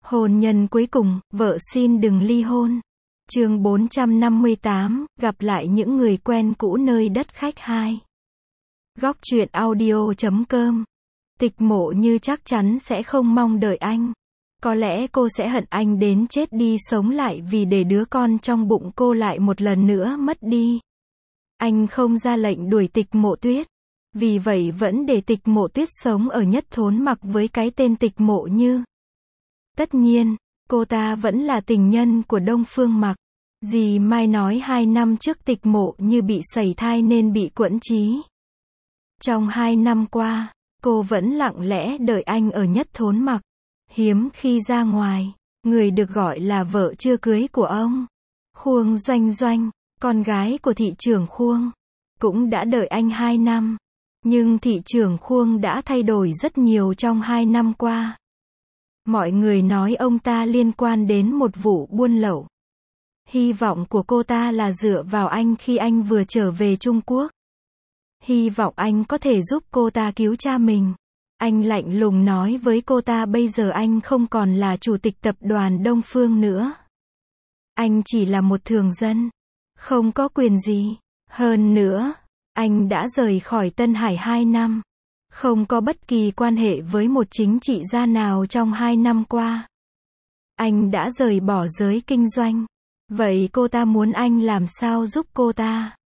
Hôn nhân cuối cùng, vợ xin đừng ly hôn. Chương 458, gặp lại những người quen cũ nơi đất khách 2. Góc truyện audio.com. Tịch Mộ Như chắc chắn sẽ không mong đợi anh. Có lẽ cô sẽ hận anh đến chết đi sống lại vì để đứa con trong bụng cô lại một lần nữa mất đi. Anh không ra lệnh đuổi Tịch Mộ Tuyết. Vì vậy vẫn để Tịch Mộ Tuyết sống ở Nhất Thốn Mặc với cái tên Tịch Mộ Như. Tất nhiên, cô ta vẫn là tình nhân của Đông Phương Mặc. Dì Mai nói 2 năm trước Tịch Mộ Như bị sẩy thai nên bị quẫn trí. Trong 2 năm qua, cô vẫn lặng lẽ đợi anh ở Nhất Thốn Mặc. Hiếm khi ra ngoài, người được gọi là vợ chưa cưới của ông, Khuông Doanh Doanh, con gái của thị trưởng Khuông, cũng đã đợi anh 2 năm. Nhưng thị trưởng Khuông đã thay đổi rất nhiều trong 2 năm qua. Mọi người nói ông ta liên quan đến một vụ buôn lậu. Hy vọng của cô ta là dựa vào anh khi anh vừa trở về Trung Quốc. Hy vọng anh có thể giúp cô ta cứu cha mình. Anh lạnh lùng nói với cô ta bây giờ anh không còn là chủ tịch tập đoàn Đông Phương nữa. Anh chỉ là một thường dân, không có quyền gì. Hơn nữa, anh đã rời khỏi Tân Hải 2 năm. Không có bất kỳ quan hệ với một chính trị gia nào trong 2 năm qua. Anh đã rời bỏ giới kinh doanh. Vậy cô ta muốn anh làm sao giúp cô ta?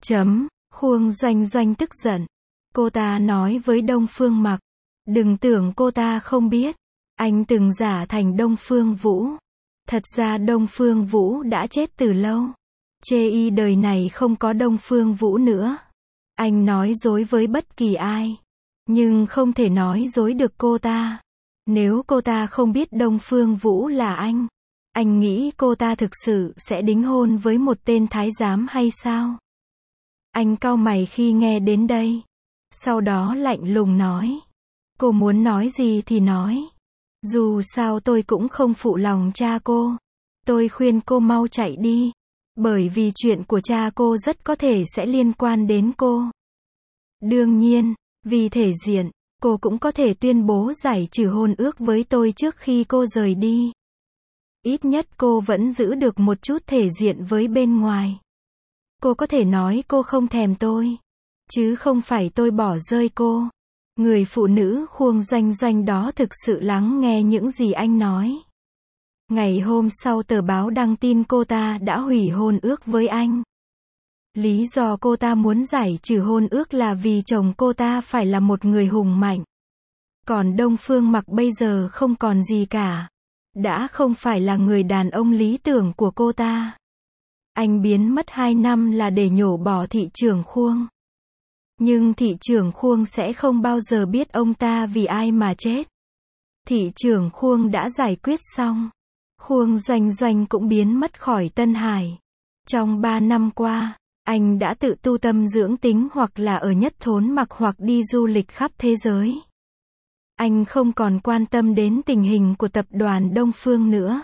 Khuông Doanh Doanh tức giận. Cô ta nói với Đông Phương Mặc. Đừng tưởng cô ta không biết. Anh từng giả thành Đông Phương Vũ. Thật ra Đông Phương Vũ đã chết từ lâu. Chê y đời này không có Đông Phương Vũ nữa. Anh nói dối với bất kỳ ai. Nhưng không thể nói dối được cô ta. Nếu cô ta không biết Đông Phương Vũ là anh nghĩ cô ta thực sự sẽ đính hôn với một tên thái giám hay sao? Anh cau mày khi nghe đến đây. Sau đó lạnh lùng nói. Cô muốn nói gì thì nói. Dù sao tôi cũng không phụ lòng cha cô. Tôi khuyên cô mau chạy đi. Bởi vì chuyện của cha cô rất có thể sẽ liên quan đến cô. Đương nhiên, vì thể diện, cô cũng có thể tuyên bố giải trừ hôn ước với tôi trước khi cô rời đi. Ít nhất cô vẫn giữ được một chút thể diện với bên ngoài. Cô có thể nói cô không thèm tôi, chứ không phải tôi bỏ rơi cô. Người phụ nữ Khuông Doanh Doanh đó thực sự lắng nghe những gì anh nói. Ngày hôm sau tờ báo đăng tin cô ta đã hủy hôn ước với anh. Lý do cô ta muốn giải trừ hôn ước là vì chồng cô ta phải là một người hùng mạnh. Còn Đông Phương Mặc bây giờ không còn gì cả. Đã không phải là người đàn ông lý tưởng của cô ta. Anh biến mất 2 năm là để nhổ bỏ thị trưởng Khuông. Nhưng thị trưởng Khuông sẽ không bao giờ biết ông ta vì ai mà chết. Thị trưởng Khuông đã giải quyết xong. Khuông Doanh Doanh cũng biến mất khỏi Tân Hải. Trong 3 năm qua, anh đã tự tu tâm dưỡng tính hoặc là ở Nhất Thốn Mặc hoặc đi du lịch khắp thế giới. Anh không còn quan tâm đến tình hình của tập đoàn Đông Phương nữa.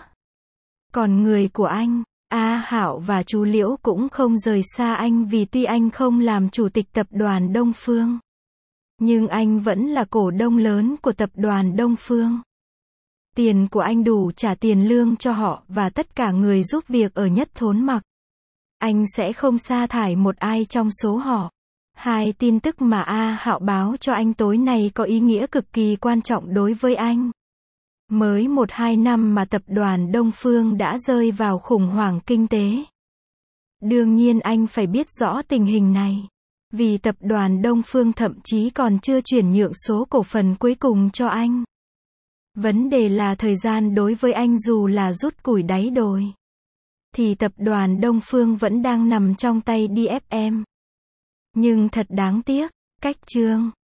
Còn người của anh, A Hạo và chú Liễu cũng không rời xa anh vì tuy anh không làm chủ tịch tập đoàn Đông Phương. Nhưng anh vẫn là cổ đông lớn của tập đoàn Đông Phương. Tiền của anh đủ trả tiền lương cho họ và tất cả người giúp việc ở Nhất Thốn Mặc. Anh sẽ không sa thải một ai trong số họ. 2 tin tức mà A Hạo báo cho anh tối nay có ý nghĩa cực kỳ quan trọng đối với anh. Mới 1-2 năm mà tập đoàn Đông Phương đã rơi vào khủng hoảng kinh tế. Đương nhiên anh phải biết rõ tình hình này. Vì tập đoàn Đông Phương thậm chí còn chưa chuyển nhượng số cổ phần cuối cùng cho anh. Vấn đề là thời gian đối với anh dù là rút củi đáy đồi. Thì tập đoàn Đông Phương vẫn đang nằm trong tay DFM. Nhưng thật đáng tiếc, cách chương